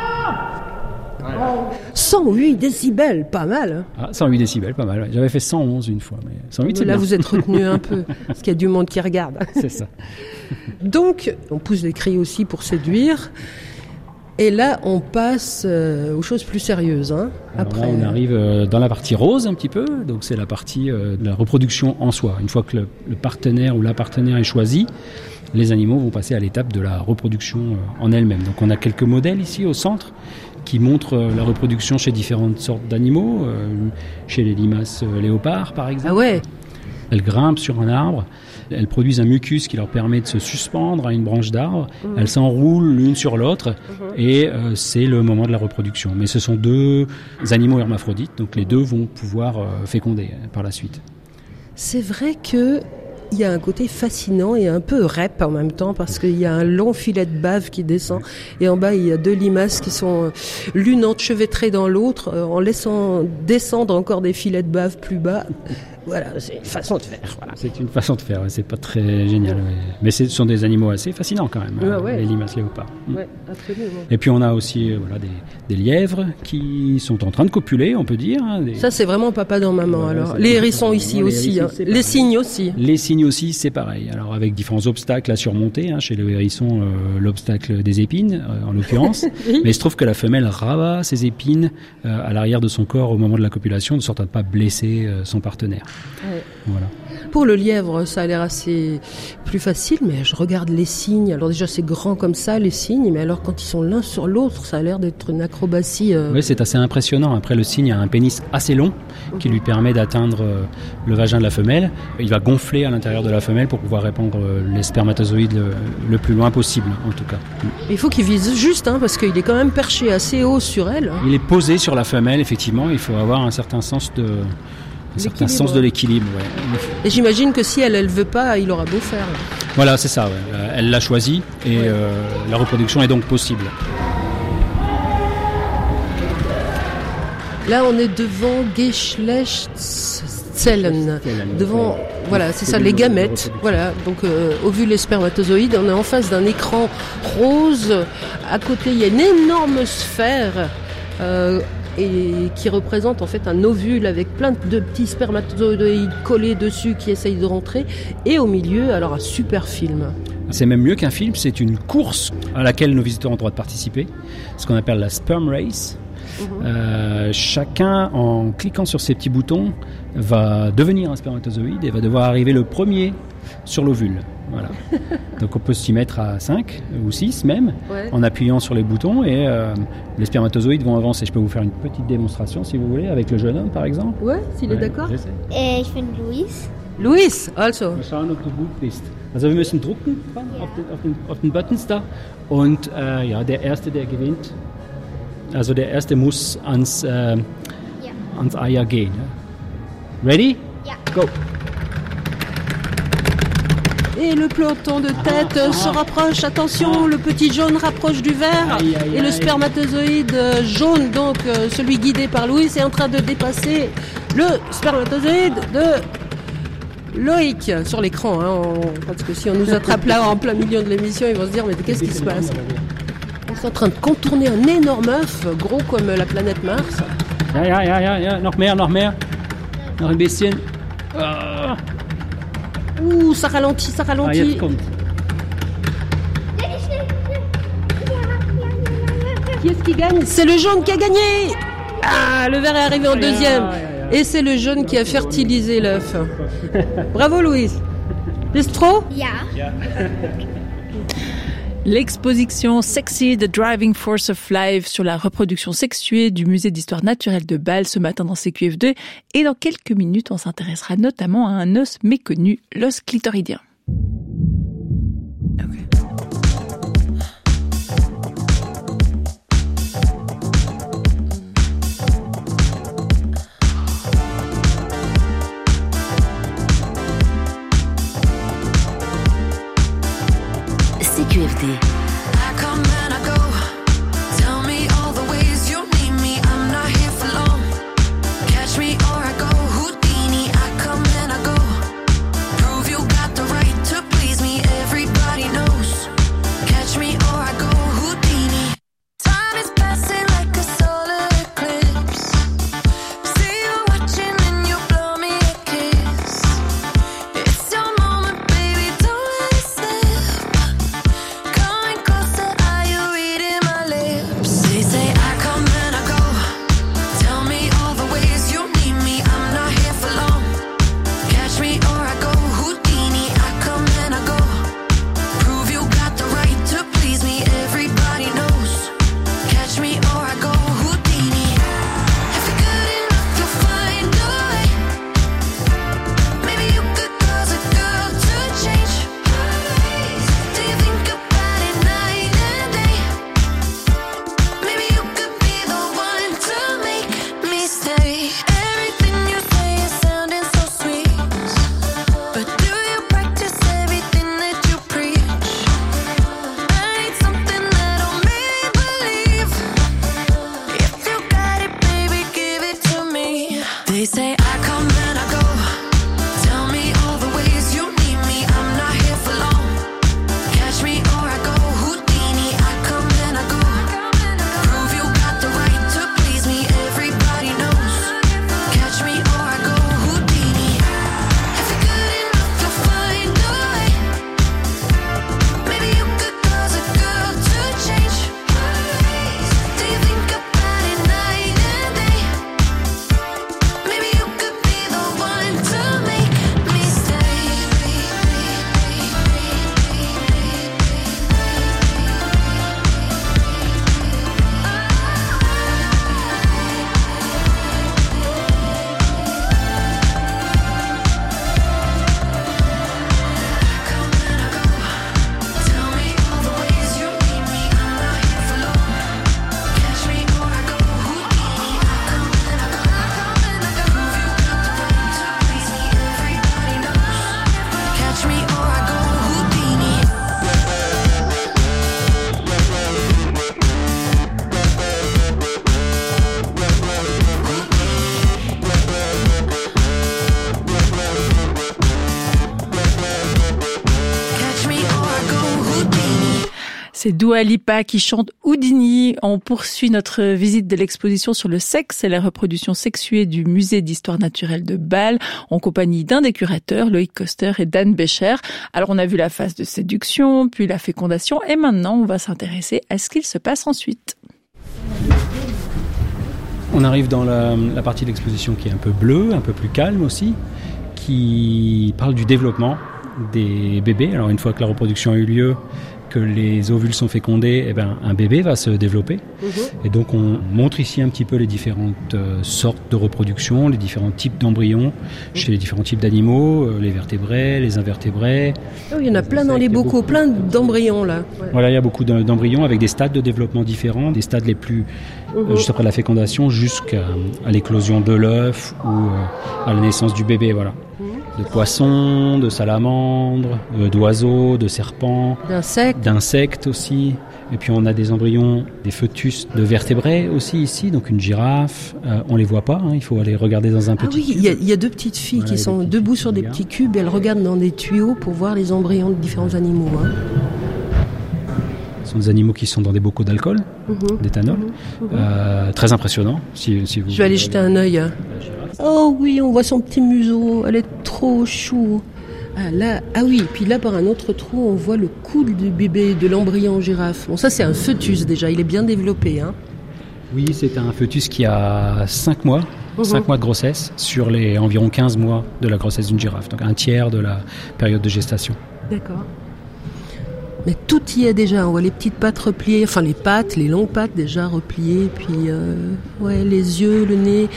108 décibels, pas mal. 108 décibels, pas mal. J'avais fait 111 une fois, mais 108 c'est là bien. Vous êtes retenu un peu, parce qu'il y a du monde qui regarde. C'est ça. Donc, on pousse les cris aussi pour séduire. Et là, on passe aux choses plus sérieuses. Après, là, on arrive dans la partie rose un petit peu. Donc, c'est la partie de la reproduction en soi. Une fois que le partenaire ou la partenaire est choisi, les animaux vont passer à l'étape de la reproduction en elle-même. Donc, on a quelques modèles ici au centre qui montrent la reproduction chez différentes sortes d'animaux, chez les limaces léopards par exemple. Ah ouais. Elles grimpent sur un arbre, elles produisent un mucus qui leur permet de se suspendre à une branche d'arbre, elles s'enroulent l'une sur l'autre et c'est le moment de la reproduction. Mais ce sont deux animaux hermaphrodites, donc les deux vont pouvoir féconder par la suite. C'est vrai que il y a un côté fascinant et un peu rep en même temps parce qu'il y a un long filet de bave qui descend et en bas il y a deux limaces qui sont l'une enchevêtrée dans l'autre en laissant descendre encore des filets de bave plus bas Voilà, c'est une façon de faire. Voilà. C'est une façon de faire, c'est pas très génial. Mais ce sont des animaux assez fascinants quand même, Ouais. les limaces léopards. Ouais, absolument. Et puis on a aussi des lièvres qui sont en train de copuler, on peut dire. Ça, c'est vraiment papa dans maman. Voilà, alors. c'est- Les hérissons ici les aussi. hérissons, c'est Les pareil. cygnes aussi. Les cygnes aussi, c'est pareil. Alors avec différents obstacles à surmonter. Chez le hérisson, l'obstacle des épines, en l'occurrence. Oui. Mais il se trouve que la femelle rabat ses épines à l'arrière de son corps au moment de la copulation, de sorte à ne pas blesser son partenaire. Ouais. Voilà. Pour le lièvre, ça a l'air assez plus facile, mais je regarde les cygnes. Alors déjà, c'est grand comme ça, les cygnes, mais alors quand ils sont l'un sur l'autre, ça a l'air d'être une acrobatie. Oui, c'est assez impressionnant. Après, le cygne a un pénis assez long qui lui permet d'atteindre le vagin de la femelle. Il va gonfler à l'intérieur de la femelle pour pouvoir répandre les spermatozoïdes le plus loin possible, en tout cas. Il faut qu'il vise juste, parce qu'il est quand même perché assez haut sur elle. Il est posé sur la femelle, effectivement. Il faut avoir un certain sens de l'équilibre. Ouais. Et j'imagine que si elle veut pas, il aura beau faire. Voilà, c'est ça. Ouais. Elle l'a choisi et la reproduction est donc possible. Là, on est devant Geschlechtszellen. Devant, voilà, c'est ça, les gamètes. Voilà, donc ovules et spermatozoïdes. On est en face d'un écran rose. À côté, il y a une énorme sphère et qui représente en fait un ovule avec plein de petits spermatozoïdes collés dessus qui essayent de rentrer. Et au milieu, alors un super film. C'est même mieux qu'un film, c'est une course à laquelle nos visiteurs ont le droit de participer, ce qu'on appelle la sperm race. Chacun, en cliquant sur ces petits boutons, va devenir un spermatozoïde et va devoir arriver le premier sur l'ovule. Voilà. Donc on peut s'y mettre à 5 ou 6 même, en appuyant sur les boutons et les spermatozoïdes vont avancer. Je peux vous faire une petite démonstration si vous voulez, avec le jeune homme par exemple. Ouais, s'il est d'accord. Ich bin Luis. Luis, also. Mal schauen, ob du gut bist. Also wir müssen drucken auf den Buttons da und der Erste, der gewinnt, also der Erste muss ans Eier gehen. Ready? Ja. Go! Et le peloton de tête se rapproche. Attention, le petit jaune rapproche du vert. Et le spermatozoïde jaune, donc celui guidé par Louis, est en train de dépasser le spermatozoïde de Loïc sur l'écran. Parce que si on nous attrape là en plein milieu de l'émission, ils vont se dire mais qu'est-ce qui se passe? Ils sont en train de contourner un énorme œuf, gros comme la planète Mars. Ja, noch mehr. Noch ein bisschen. Ouh, ça ralentit. Jetzt kommt. Qui est-ce qui gagne? C'est le jaune qui a gagné. Ah, le vert est arrivé en deuxième. Et c'est le jaune qui a fertilisé l'œuf. Bravo Louise. Ist trop? Ja. L'exposition Sexy, The Driving Force of Life sur la reproduction sexuée du musée d'histoire naturelle de Bâle ce matin dans CQF2. Et dans quelques minutes, on s'intéressera notamment à un os méconnu, l'os clitoridien. CQFD. I come and I go. Tell me all the ways you need me. I'm not here for long. Catch me or I go Houdini. I come and I go. Prove you got the right to please me. Everybody knows. Catch me or I go Houdini. Time is passing like a solar eclipse. See you watching and you blow me a kiss. It's your moment, baby. Don't let it slip. Coming closer, are you reading my lips? They say I come and I go. Tell me all the ways you need me. I'm not here for long. Catch me or I go Houdini. I come and I go. Prove you got the right to please me. Everybody knows. Catch me or I go Houdini. If you're good enough, you'll find a way. Maybe you could cause a girl to change. Do you think about it night and day? Maybe you could be the one to make me stay. Everything you say is sounding so sweet, but do you practice everything that you preach? I need something that'll make me believe. If you got it, baby, give it to me. They say I come and I go. C'est Dua Lipa qui chante Houdini. On poursuit notre visite de l'exposition sur le sexe et la reproduction sexuée du musée d'histoire naturelle de Bâle, en compagnie d'un des curateurs, Loïc Koster et Dan Becher. Alors on a vu la phase de séduction, puis la fécondation, et maintenant on va s'intéresser à ce qu'il se passe ensuite. On arrive dans la partie de l'exposition qui est un peu bleue, un peu plus calme aussi, qui parle du développement des bébés. Alors une fois que la reproduction a eu lieu, que les ovules sont fécondés, un bébé va se développer. Et donc on montre ici un petit peu les différentes sortes de reproduction, les différents types d'embryons chez les différents types d'animaux, les vertébrés, les invertébrés. Oh, il y en a plein dans les bocaux, plein d'embryons là. Ouais. Voilà, il y a beaucoup d'embryons avec des stades de développement différents, des stades les plus juste après la fécondation jusqu'à l'éclosion de l'œuf ou à la naissance du bébé, voilà. De poissons, de salamandres, d'oiseaux, de serpents, d'insectes aussi. Et puis on a des embryons, des fœtus de vertébrés aussi ici, donc une girafe. On les voit pas, il faut aller regarder dans un petit cube. Il y a deux petites filles qui sont debout sur des petits cubes et elles regardent dans des tuyaux pour voir les embryons de différents animaux. Ce sont des animaux qui sont dans des bocaux d'alcool, d'éthanol. Très impressionnant. Si vous Je vais aller jeter un œil. Oh oui, on voit son petit museau, elle est trop chou. Puis là par un autre trou, on voit le coude du bébé, de l'embryon girafe. Bon, ça c'est un fœtus déjà, il est bien développé. Oui, c'est un fœtus qui a 5 mois. 5 mois de grossesse sur les environ 15 mois de la grossesse d'une girafe, donc un tiers de la période de gestation. D'accord. Mais tout y est déjà, on voit les petites pattes repliées, enfin les pattes, les longues pattes déjà repliées, puis les yeux, le nez.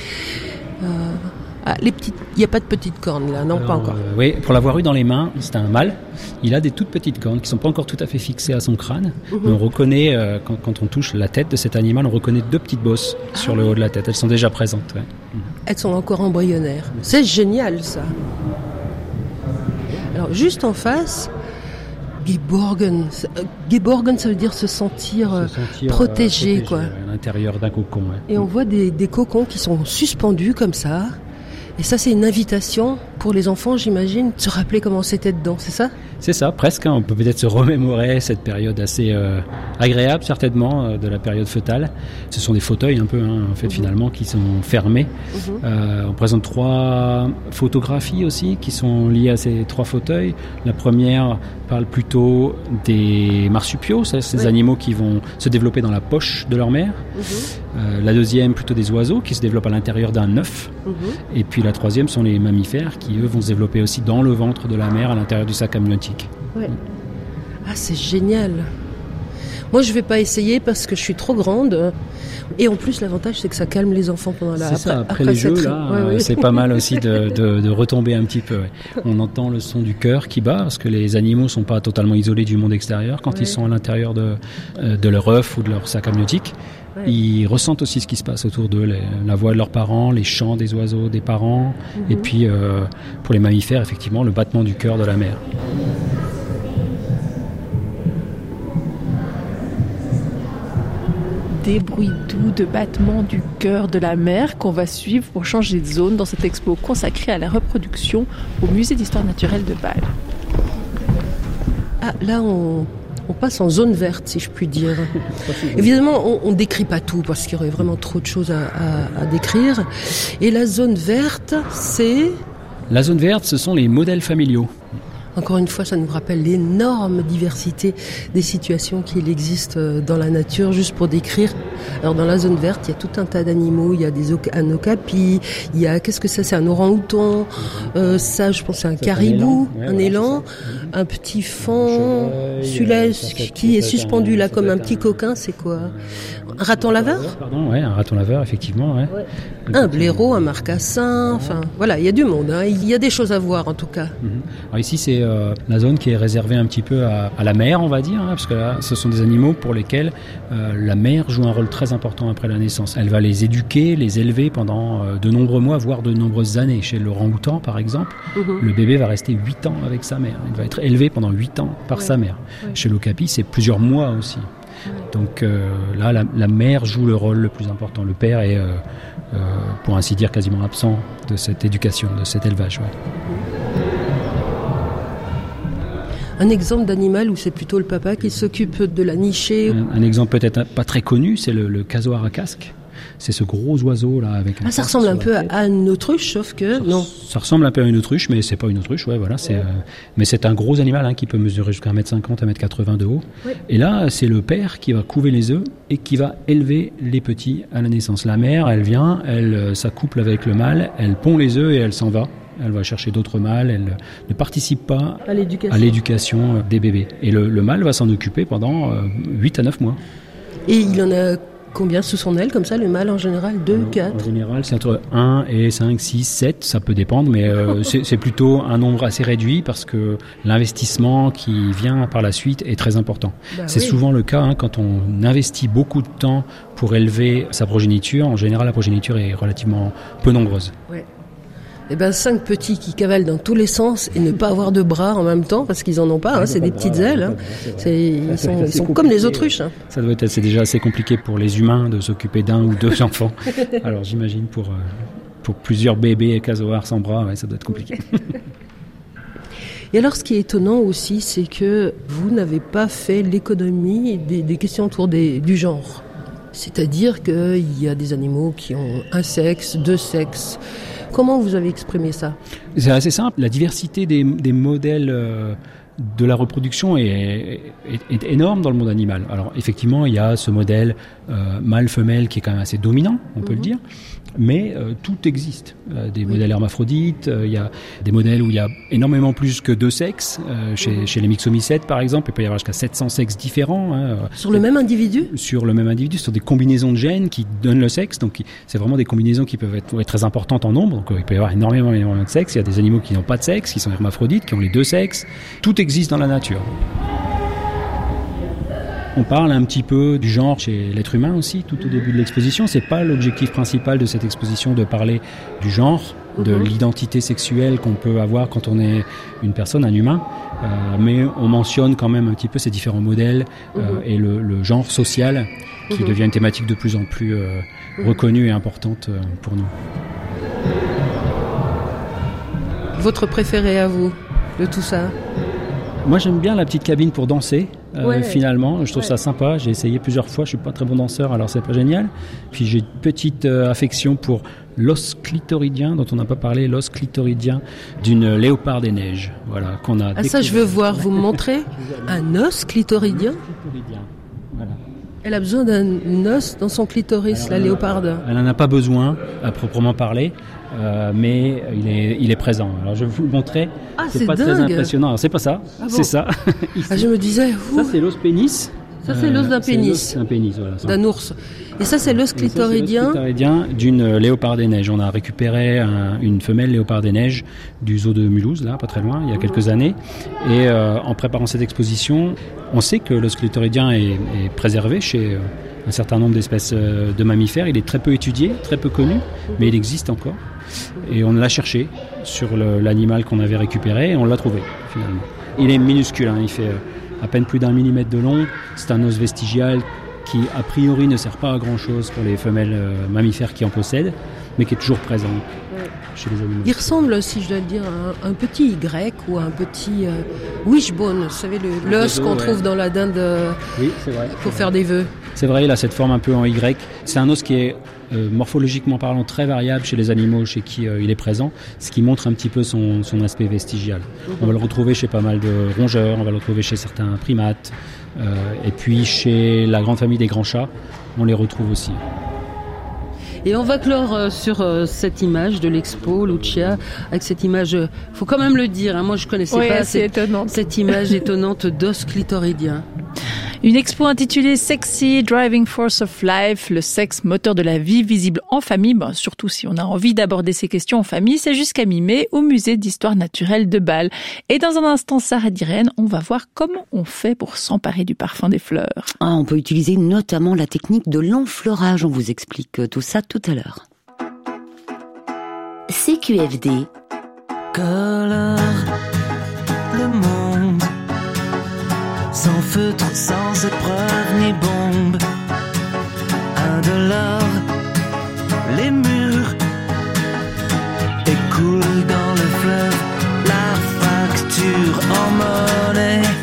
Il n'y a pas de petites cornes là, non? Alors, pas encore. Oui, pour l'avoir eu dans les mains, c'est un mâle. Il a des toutes petites cornes qui ne sont pas encore tout à fait fixées à son crâne. Mais on reconnaît, quand on touche la tête de cet animal, on reconnaît 2 petites bosses sur le haut de la tête. Elles sont déjà présentes. Ouais. Elles sont encore embryonnaires. C'est génial ça. Alors juste en face, Geborgen. Geborgen, ça veut dire se sentir protégé, quoi. À l'intérieur d'un cocon. Ouais. Et on voit des cocons qui sont suspendus comme ça. Et ça, c'est une invitation pour les enfants, j'imagine, de se rappeler comment c'était dedans, c'est ça? C'est ça, presque. On peut peut-être se remémorer cette période assez agréable, certainement, de la période fœtale. Ce sont des fauteuils, un peu, en fait, finalement, qui sont fermés. On présente 3 photographies aussi, qui sont liées à ces 3 fauteuils. La première parle plutôt des marsupiaux, ces animaux qui vont se développer dans la poche de leur mère. La deuxième, plutôt des oiseaux, qui se développent à l'intérieur d'un œuf. Et puis la troisième sont les mammifères, qui, eux, vont se développer aussi dans le ventre de la mère, à l'intérieur du sac amniotique. Ouais. Ah, c'est génial. Moi, je vais pas essayer parce que je suis trop grande. Et en plus, l'avantage, c'est que ça calme les enfants pendant la. C'est après les jeux, là, c'est pas mal aussi de retomber un petit peu. Ouais. On entend le son du cœur qui bat, parce que les animaux sont pas totalement isolés du monde extérieur quand ils sont à l'intérieur de leur œuf ou de leur sac amniotique. Ils ressentent aussi ce qui se passe autour d'eux, la voix de leurs parents, les chants des oiseaux des parents, et puis pour les mammifères, effectivement, le battement du cœur de la mère. Des bruits doux de battement du cœur de la mère qu'on va suivre pour changer de zone dans cette expo consacrée à la reproduction au musée d'histoire naturelle de Bâle. Ah, là on passe en zone verte, si je puis dire. Évidemment, on décrit pas tout parce qu'il y aurait vraiment trop de choses à décrire. Et la zone verte, c'est... La zone verte, ce sont les modèles familiaux. Encore une fois, ça nous rappelle l'énorme diversité des situations qu'il existe dans la nature, juste pour décrire. Alors, dans la zone verte, il y a tout un tas d'animaux. Il y a un okapi, il y a, qu'est-ce que c'est? C'est un orang-outan. Ça, je pense, c'est un caribou, un élan, un petit faon. Celui-là, qui est suspendu là comme un petit coquin, c'est quoi? Un raton laveur? Pardon, un raton laveur, effectivement. Ouais. Un blaireau, un marcassin. Enfin, voilà, il y a du monde. Il y a des choses à voir, en tout cas. Alors ici, c'est la zone qui est réservée un petit peu à la mère, on va dire, parce que là, ce sont des animaux pour lesquels la mère joue un rôle très important après la naissance. Elle va les éduquer, les élever pendant de nombreux mois, voire de nombreuses années. Chez l'orang-outan, par exemple, le bébé va rester 8 ans avec sa mère. Il va être élevé pendant 8 ans par sa mère. Chez l'okapi, c'est plusieurs mois aussi. Donc là, la mère joue le rôle le plus important. Le père est, pour ainsi dire, quasiment absent de cette éducation, de cet élevage. Un exemple d'animal où c'est plutôt le papa qui s'occupe de la nicher. Un exemple peut-être pas très connu, c'est le casoar à casque. C'est ce gros oiseau là avec. Ça ressemble un peu à une autruche, sauf que non. Ça ressemble un peu à une autruche, mais c'est pas une autruche. Ouais, voilà. Mais c'est un gros animal qui peut mesurer jusqu'à 1m50 à 1m80 de haut. Ouais. Et là, c'est le père qui va couver les œufs et qui va élever les petits à la naissance. La mère, elle vient, elle s'accouple avec le mâle, elle pond les œufs et elle s'en va. Elle va chercher d'autres mâles, elle ne participe pas à l'éducation des bébés. Et le mâle va s'en occuper pendant 8 à 9 mois. Et il en a combien sous son aile, comme ça, le mâle en général? 2, 4? En général, c'est entre 1 et 5, 6, 7, ça peut dépendre, mais c'est plutôt un nombre assez réduit parce que l'investissement qui vient par la suite est très important. C'est souvent le cas quand on investit beaucoup de temps pour élever sa progéniture. En général, la progéniture est relativement peu nombreuse. Ouais. 5 petits qui cavalent dans tous les sens et ne pas avoir de bras en même temps parce qu'ils en ont pas, c'est des petites ailes. Ils sont comme les autruches. Ça doit être, c'est déjà assez compliqué pour les humains de s'occuper d'un ou deux enfants. Alors j'imagine pour plusieurs bébés et casoars sans bras, ça doit être compliqué. Et alors, ce qui est étonnant aussi, c'est que vous n'avez pas fait l'économie des questions autour du genre. C'est-à-dire qu'il y a des animaux qui ont un sexe, 2 sexes. Comment vous avez exprimé ça? C'est assez simple. La diversité des modèles de la reproduction est énorme dans le monde animal. Alors effectivement, il y a ce modèle mâle-femelle qui est quand même assez dominant, on peut le dire. Mais tout existe. Des modèles hermaphrodites, il y a des modèles où il y a énormément plus que 2 sexes. Chez les myxomycètes, par exemple, il peut y avoir jusqu'à 700 sexes différents. Sur le même individu? Sur le même individu, sur des combinaisons de gènes qui donnent le sexe. Donc c'est vraiment des combinaisons qui peuvent être très importantes en nombre. Donc il peut y avoir énormément de sexes. Il y a des animaux qui n'ont pas de sexe, qui sont hermaphrodites, qui ont les 2 sexes. Tout existe dans la nature. On parle un petit peu du genre chez l'être humain aussi, tout au début de l'exposition. C'est pas l'objectif principal de cette exposition de parler du genre, de l'identité sexuelle qu'on peut avoir quand on est une personne, un humain. Mais on mentionne quand même un petit peu ces différents modèles et le genre social qui devient une thématique de plus en plus reconnue et importante pour nous. Votre préféré à vous de tout ça? Moi, j'aime bien la petite cabine pour danser. Finalement, je trouve ça sympa. J'ai essayé plusieurs fois. Je suis pas très bon danseur, alors c'est pas génial. Puis j'ai une petite affection pour l'os clitoridien, dont on n'a pas parlé, l'os clitoridien d'une léopard des neiges. Voilà, qu'on a. Ça, je veux voir. Vous me montrez un os clitoridien? Voilà. Elle a besoin d'un os dans son clitoris, alors, la léoparde. Elle n'en a pas besoin, à proprement parler. Mais il est présent. Alors je vais vous le montrer. C'est pas dingue. Très impressionnant. Alors, c'est pas ça, c'est ça. Je me disais. Ça c'est l'os pénis. Ça c'est l'os d'un pénis. Un pénis, voilà. D'un ours. Et ça c'est l'os clitoridien. L'os clitoridien d'une léopard des neiges. On a récupéré une femelle léopard des neiges du zoo de Mulhouse, là, pas très loin, il y a quelques années. Et en préparant cette exposition, on sait que l'os clitoridien est préservé chez un certain nombre d'espèces de mammifères. Il est très peu étudié, très peu connu, mais il existe encore. Et on l'a cherché sur l'animal qu'on avait récupéré et on l'a trouvé finalement. Il est minuscule, il fait à peine plus d'1 millimètre de long. C'est un os vestigial qui a priori ne sert pas à grand chose pour les femelles mammifères qui en possèdent, mais qui est toujours présent chez les animaux. Il ressemble, si je dois le dire, à un petit Y ou à un petit wishbone, vous savez, l'os qu'on trouve dans la dinde pour faire des vœux. C'est vrai, il a cette forme un peu en Y. C'est un os qui est morphologiquement parlant très variable chez les animaux chez qui il est présent, ce qui montre un petit peu son aspect vestigial. On va le retrouver chez pas mal de rongeurs, on va le retrouver chez certains primates, et puis chez la grande famille des grands chats, on les retrouve aussi. Et on va clore sur cette image de l'expo, Lucia, avec cette image, faut quand même le dire, moi je connaissais pas cette image étonnante d'os clitoridien. Une expo intitulée Sexy, Driving Force of Life, le sexe moteur de la vie, visible en famille, surtout si on a envie d'aborder ces questions en famille, c'est jusqu'à mi-mai au musée d'histoire naturelle de Bâle. Et dans un instant, Sarah Dirène, on va voir comment on fait pour s'emparer du parfum des fleurs. On peut utiliser notamment la technique de l'enfleurage, on vous explique tout ça tout à l'heure. CQFD. Colore le monde, sans feutre, sans épreuve ni bombe, indolore, les murs et coule dans le fleuve la facture en monnaie.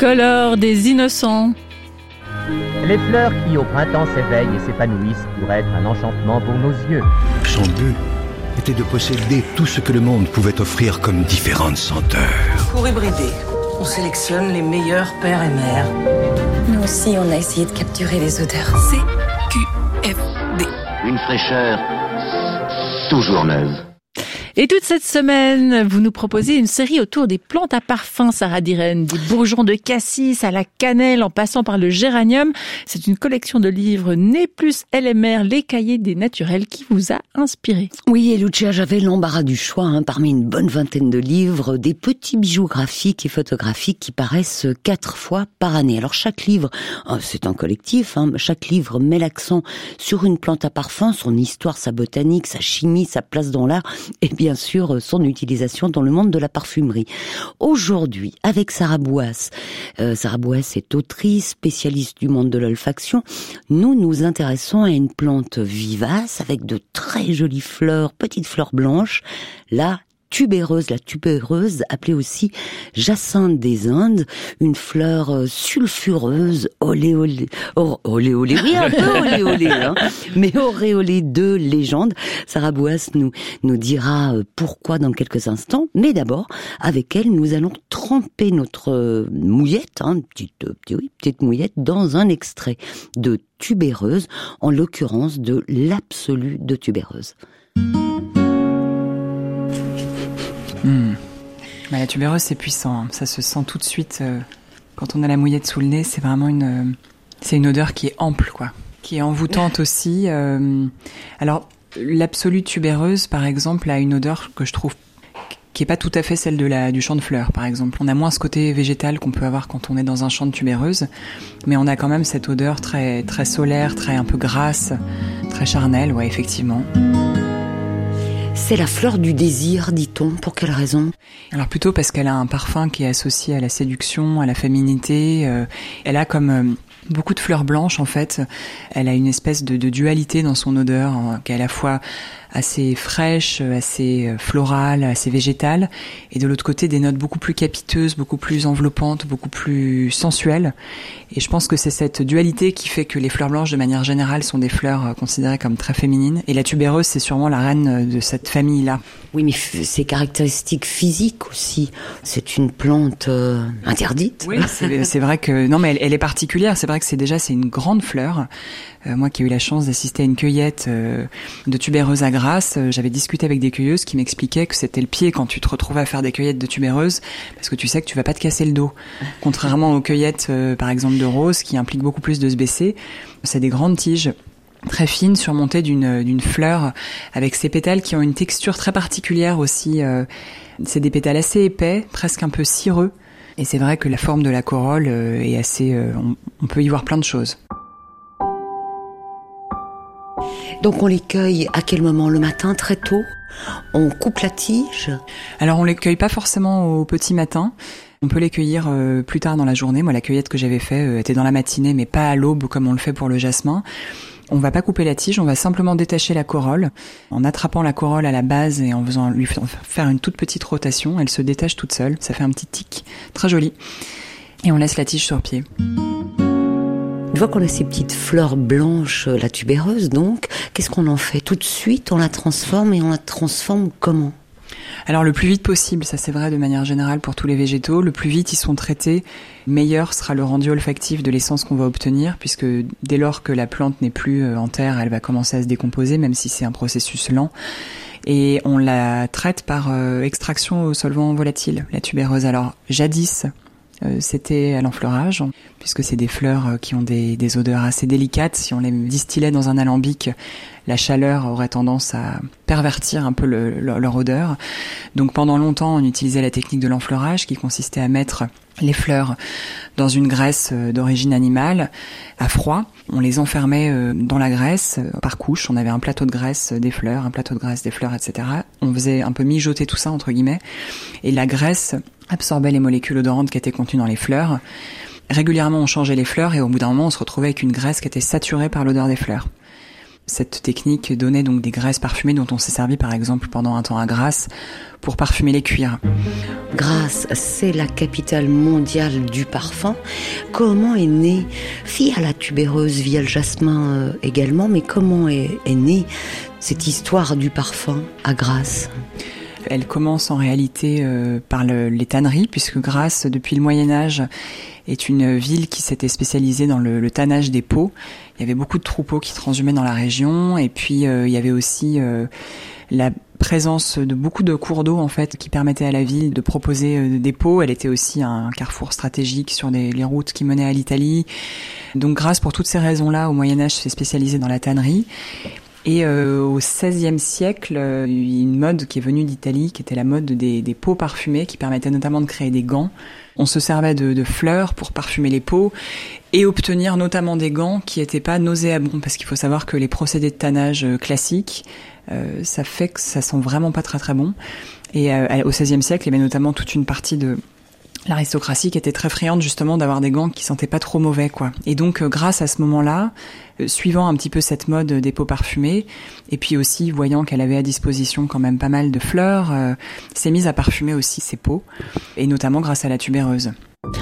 Tricolore des innocents. Les fleurs qui au printemps s'éveillent et s'épanouissent pourraient être un enchantement pour nos yeux. Son but était de posséder tout ce que le monde pouvait offrir comme différentes senteurs. Pour hybrider, on sélectionne les meilleurs pères et mères. Nous aussi, on a essayé de capturer les odeurs. CQFD. Une fraîcheur toujours neuve. Et toute cette semaine, vous nous proposez une série autour des plantes à parfum, Sarah Diren, des bourgeons de cassis à la cannelle en passant par le géranium. C'est une collection de livres Né plus LMR, les cahiers des naturels qui vous a inspiré. Oui, et Lucia, j'avais l'embarras du choix, parmi une bonne vingtaine de livres, des petits bijoux graphiques et photographiques qui paraissent 4 fois par année. Alors chaque livre, c'est un collectif, chaque livre met l'accent sur une plante à parfum, son histoire, sa botanique, sa chimie, sa place dans l'art, et bien sûr son utilisation dans le monde de la parfumerie. Aujourd'hui, avec Sarah Bouas. Sarah Bouas est autrice, spécialiste du monde de l'olfaction. Nous nous intéressons à une plante vivace avec de très jolies fleurs, petites fleurs blanches. La tubéreuse, appelée aussi jacinthe des Indes, une fleur sulfureuse, olé, oui, un peu olé, mais auréolée de légende. Sarah Bouas nous dira pourquoi dans quelques instants, mais d'abord, avec elle, nous allons tremper notre mouillette, petite mouillette, dans un extrait de tubéreuse, en l'occurrence de l'absolu de tubéreuse. La tubéreuse, c'est puissant. Ça se sent tout de suite quand on a la mouillette sous le nez. C'est vraiment une odeur qui est ample, quoi, qui est envoûtante aussi. Alors, l'absolue tubéreuse, par exemple, a une odeur que je trouve qui est pas tout à fait celle du champ de fleurs, par exemple. On a moins ce côté végétal qu'on peut avoir quand on est dans un champ de tubéreuse, mais on a quand même cette odeur très très solaire, très un peu grasse, très charnelle, ouais, effectivement. C'est la fleur du désir, dit-on. Pour quelle raison ? Alors plutôt parce qu'elle a un parfum qui est associé à la séduction, à la féminité. Elle a comme beaucoup de fleurs blanches, en fait. Elle a une espèce de dualité dans son odeur, qui est à la fois assez fraîche, assez florale, assez végétale, et de l'autre côté des notes beaucoup plus capiteuses, beaucoup plus enveloppantes, beaucoup plus sensuelles. Et je pense que c'est cette dualité qui fait que les fleurs blanches, de manière générale, sont des fleurs considérées comme très féminines. Et la tubéreuse, c'est sûrement la reine de cette famille-là. Oui, mais ses caractéristiques physiques aussi. C'est une plante interdite. Oui, c'est vrai que... Non, mais elle est particulière. C'est vrai que c'est une grande fleur. Moi qui ai eu la chance d'assister à une cueillette de tubéreuse à Grasse, j'avais discuté avec des cueilleuses qui m'expliquaient que c'était le pied quand tu te retrouves à faire des cueillettes de tubéreuse, parce que tu sais que tu vas pas te casser le dos. Contrairement aux cueillettes, par exemple, de roses, qui impliquent beaucoup plus de se baisser. C'est des grandes tiges très fines, surmontées d'une fleur, avec ses pétales qui ont une texture très particulière aussi. C'est des pétales assez épais, presque un peu cireux. Et c'est vrai que la forme de la corolle est assez... on peut y voir plein de choses. Donc on les cueille à quel moment ? Le matin, très tôt ? On coupe la tige ? Alors on les cueille pas forcément au petit matin. On peut les cueillir plus tard dans la journée. Moi, la cueillette que j'avais fait était dans la matinée, mais pas à l'aube comme on le fait pour le jasmin. On va pas couper la tige, on va simplement détacher la corolle. En attrapant la corolle à la base et en faisant lui faire une toute petite rotation, elle se détache toute seule. Ça fait un petit tic très joli. Et on laisse la tige sur pied. Une fois qu'on a ces petites fleurs blanches, la tubéreuse donc, qu'est-ce qu'on en fait ? Tout de suite, on la transforme, et on la transforme comment ? Alors le plus vite possible, ça c'est vrai de manière générale pour tous les végétaux. Le plus vite ils sont traités, meilleur sera le rendu olfactif de l'essence qu'on va obtenir, puisque dès lors que la plante n'est plus en terre, elle va commencer à se décomposer, même si c'est un processus lent. Et on la traite par extraction au solvant volatile, la tubéreuse. Alors jadis, c'était à l'enfleurage, puisque c'est des fleurs qui ont des odeurs assez délicates. Si on les distillait dans un alambic, la chaleur aurait tendance à pervertir un peu leur odeur. Donc pendant longtemps, on utilisait la technique de l'enfleurage, qui consistait à mettre les fleurs dans une graisse d'origine animale à froid. On les enfermait dans la graisse par couche. On avait un plateau de graisse des fleurs, un plateau de graisse des fleurs, etc. On faisait un peu mijoter tout ça, entre guillemets, et la graisse absorbait les molécules odorantes qui étaient contenues dans les fleurs. Régulièrement, on changeait les fleurs, et au bout d'un moment, on se retrouvait avec une graisse qui était saturée par l'odeur des fleurs. Cette technique donnait donc des graisses parfumées dont on s'est servi par exemple pendant un temps à Grasse pour parfumer les cuirs. Grasse, c'est la capitale mondiale du parfum. Comment est née, via la tubéreuse, via le jasmin également, mais comment est née cette histoire du parfum à Grasse ? Elle commence en réalité par les tanneries, puisque Grasse, depuis le Moyen-Âge, est une ville qui s'était spécialisée dans le tannage des peaux. Il y avait beaucoup de troupeaux qui transhumaient dans la région, et puis il y avait aussi la présence de beaucoup de cours d'eau en fait qui permettaient à la ville de proposer des peaux. Elle était aussi un carrefour stratégique sur les routes qui menaient à l'Italie. Donc Grasse, pour toutes ces raisons-là, au Moyen-Âge, s'est spécialisée dans la tannerie. Et au XVIe siècle, une mode qui est venue d'Italie, qui était la mode des peaux parfumées, qui permettait notamment de créer des gants. On se servait de fleurs pour parfumer les peaux et obtenir notamment des gants qui n'étaient pas nauséabonds, parce qu'il faut savoir que les procédés de tannage classiques, ça fait que ça sent vraiment pas très très bon. Et au XVIe siècle, il y avait notamment toute une partie de l'aristocratie qui était très friande justement d'avoir des gants qui sentaient pas trop mauvais, quoi. Et donc grâce à ce moment-là, suivant un petit peu cette mode des peaux parfumées, et puis aussi voyant qu'elle avait à disposition quand même pas mal de fleurs, s'est mise à parfumer aussi ses peaux, et notamment grâce à la tubéreuse.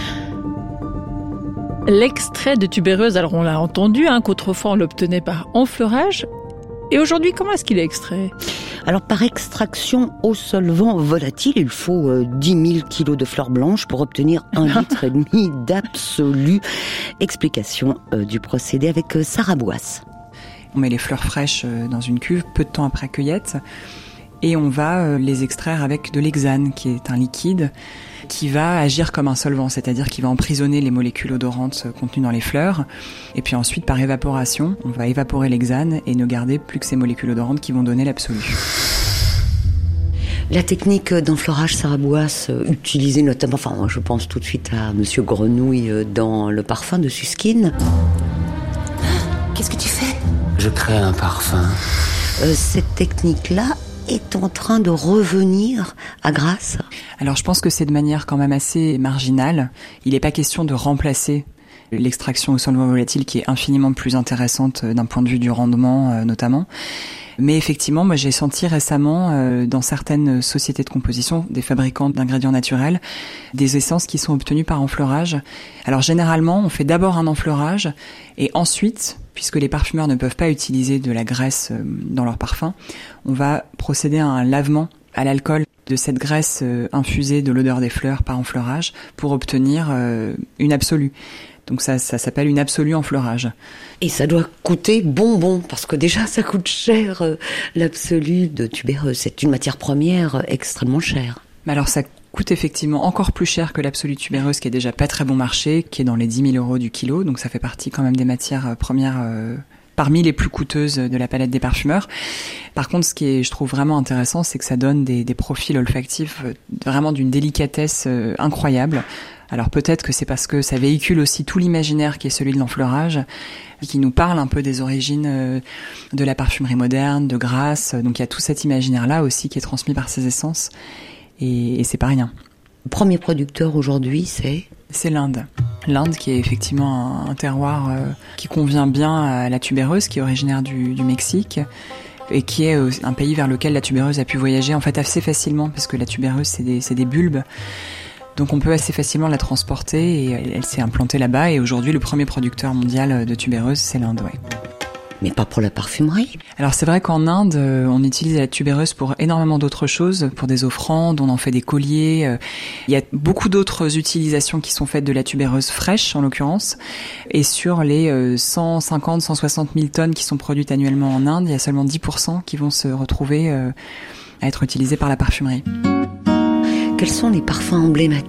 L'extrait de tubéreuse, alors on l'a entendu, qu'autrefois on l'obtenait par enfleurage. Et aujourd'hui, comment est-ce qu'il est extrait ? Alors, par extraction au solvant volatile, il faut 10 000 kilos de fleurs blanches pour obtenir 1,5 litre d'absolu. Explication du procédé avec Sarah Boisse. On met les fleurs fraîches dans une cuve, peu de temps après cueillette, et on va les extraire avec de l'hexane, qui est un liquide qui va agir comme un solvant, c'est-à-dire qui va emprisonner les molécules odorantes contenues dans les fleurs. Et puis ensuite, par évaporation, on va évaporer l'hexane et ne garder plus que ces molécules odorantes qui vont donner l'absolu. La technique d'enfleurage Sarah Boisse, utilisée notamment, je pense tout de suite à Monsieur Grenouille dans le parfum de Susskind. Qu'est-ce que tu fais ? Je crée un parfum. Cette technique-là est en train de revenir à Grasse. Alors je pense que c'est de manière quand même assez marginale. Il n'est pas question de remplacer l'extraction au solvant volatile qui est infiniment plus intéressante d'un point de vue du rendement notamment. Mais effectivement, moi j'ai senti récemment dans certaines sociétés de composition, des fabricants d'ingrédients naturels, des essences qui sont obtenues par enfleurage. Alors généralement, on fait d'abord un enfleurage et ensuite, puisque les parfumeurs ne peuvent pas utiliser de la graisse dans leur parfum, on va procéder à un lavement à l'alcool de cette graisse infusée de l'odeur des fleurs par enfleurage pour obtenir une absolue. Donc ça s'appelle une absolue enfleurage. Et ça doit coûter bonbon, parce que déjà ça coûte cher, l'absolu de tubéreuse. C'est une matière première extrêmement chère. Mais alors ça coûte effectivement encore plus cher que l'absolu tubéreuse, qui est déjà pas très bon marché, qui est dans les 10 000 € du kilo. Donc ça fait partie quand même des matières premières parmi les plus coûteuses de la palette des parfumeurs. Par contre, ce qui est, je trouve vraiment intéressant, c'est que ça donne des profils olfactifs vraiment d'une délicatesse incroyable. Alors peut-être que c'est parce que ça véhicule aussi tout l'imaginaire qui est celui de l'enfleurage, qui nous parle un peu des origines de la parfumerie moderne, de Grasse. Donc il y a tout cet imaginaire-là aussi qui est transmis par ces essences. Et c'est pas rien. Le premier producteur aujourd'hui, c'est l'Inde. L'Inde qui est effectivement un terroir qui convient bien à la tubéreuse, qui est originaire du Mexique, et qui est un pays vers lequel la tubéreuse a pu voyager en fait assez facilement, parce que la tubéreuse c'est des bulbes. Donc on peut assez facilement la transporter et elle s'est implantée là-bas. Et aujourd'hui, le premier producteur mondial de tubéreuse, c'est l'Inde, ouais. Mais pas pour la parfumerie. Alors c'est vrai qu'en Inde, on utilise la tubéreuse pour énormément d'autres choses, pour des offrandes, on en fait des colliers. Il y a beaucoup d'autres utilisations qui sont faites de la tubéreuse fraîche, en l'occurrence. Et sur les 150, 160 000 tonnes qui sont produites annuellement en Inde, il y a seulement 10% qui vont se retrouver à être utilisées par la parfumerie. Quels sont les parfums emblématiques ?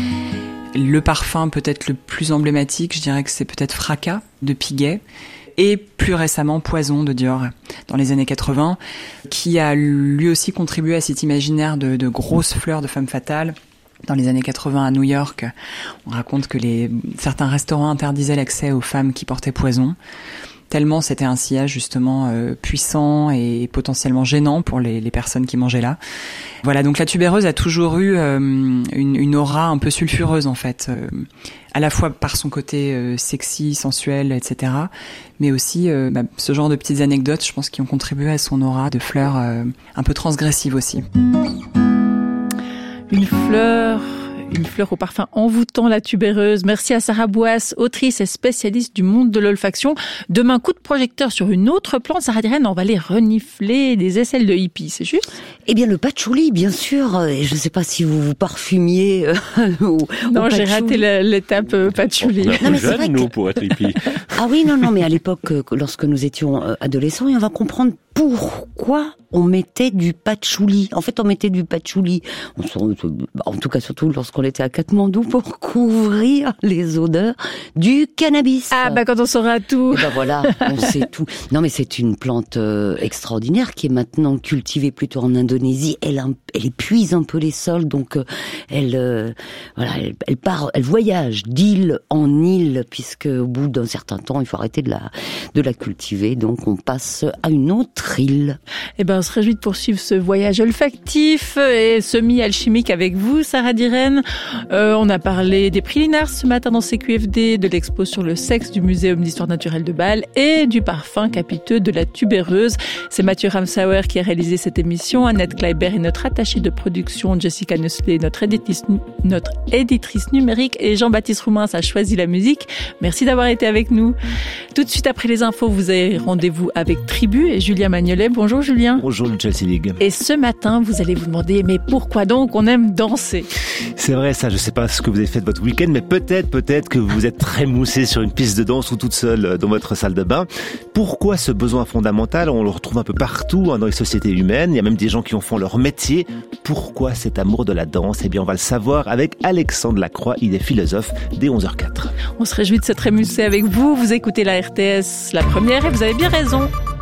Le parfum peut-être le plus emblématique, je dirais que c'est peut-être Fracas de Piguet. Et plus récemment Poison de Dior dans les années 80, qui a lui aussi contribué à cet imaginaire de grosses fleurs de femmes fatales. Dans les années 80 à New York, on raconte que certains restaurants interdisaient l'accès aux femmes qui portaient poison. tellement c'était un sillage justement puissant et potentiellement gênant pour les personnes qui mangeaient là. Voilà, donc la tubéreuse a toujours eu une aura un peu sulfureuse en fait, à la fois par son côté sexy, sensuel, etc. Mais aussi ce genre de petites anecdotes, je pense, qui ont contribué à son aura de fleur un peu transgressive aussi. Une fleur au parfum envoûtant, la tubéreuse. Merci à Sarah Boas, autrice et spécialiste du monde de l'olfaction. Demain, coup de projecteur sur une autre plante. Sarah Diren, on va aller renifler des aisselles de hippie, c'est juste? Eh bien, le patchouli, bien sûr. Et je ne sais pas si vous vous parfumiez Non, j'ai raté l'étape patchouli. On est jeunes, nous, pour être hippie. Ah oui, non, mais à l'époque, lorsque nous étions adolescents, et on va comprendre pourquoi on mettait du patchouli. En fait, on mettait du patchouli, en tout cas surtout lorsqu'on était à Katmandou, pour couvrir les odeurs du cannabis. Ah quand on saura tout. Et voilà, on sait tout. Non, mais c'est une plante extraordinaire qui est maintenant cultivée plutôt en Indonésie. Elle épuise un peu les sols, donc elle voyage d'île en île, puisque au bout d'un certain temps, il faut arrêter de la cultiver. Donc on passe à une autre île. Eh ben, on se réjouit de poursuivre ce voyage olfactif et semi-alchimique avec vous, Sarah Diren. On a parlé des prix Linars ce matin dans CQFD, de l'expo sur le sexe du Muséum d'histoire naturelle de Bâle et du parfum capiteux de la tubéreuse. C'est Mathieu Ramsauer qui a réalisé cette émission. Annette Kleiber est notre attachée de production. Jessica Nestlé, notre éditrice numérique. Et Jean-Baptiste Roumains a choisi la musique. Merci d'avoir été avec nous. Tout de suite après les infos, vous avez rendez-vous avec Tribu et Julien Magnolet. Bonjour Julien. Bonjour Chelsea League. Et ce matin, vous allez vous demander, mais pourquoi donc on aime danser? C'est vrai ça, je sais pas ce que vous avez fait de votre week-end, mais peut-être que vous êtes très moussé sur une piste de danse ou toute seule dans votre salle de bain. Pourquoi ce besoin fondamental? On le retrouve un peu partout dans les sociétés humaines, il y a même des gens qui en font leur métier. Pourquoi cet amour de la danse? Eh bien, on va le savoir avec Alexandre Lacroix, il est philosophe, dès 11h04. On se réjouit de s'être émoussé avec vous, vous écoutez la RTS, la première, et vous avez bien raison.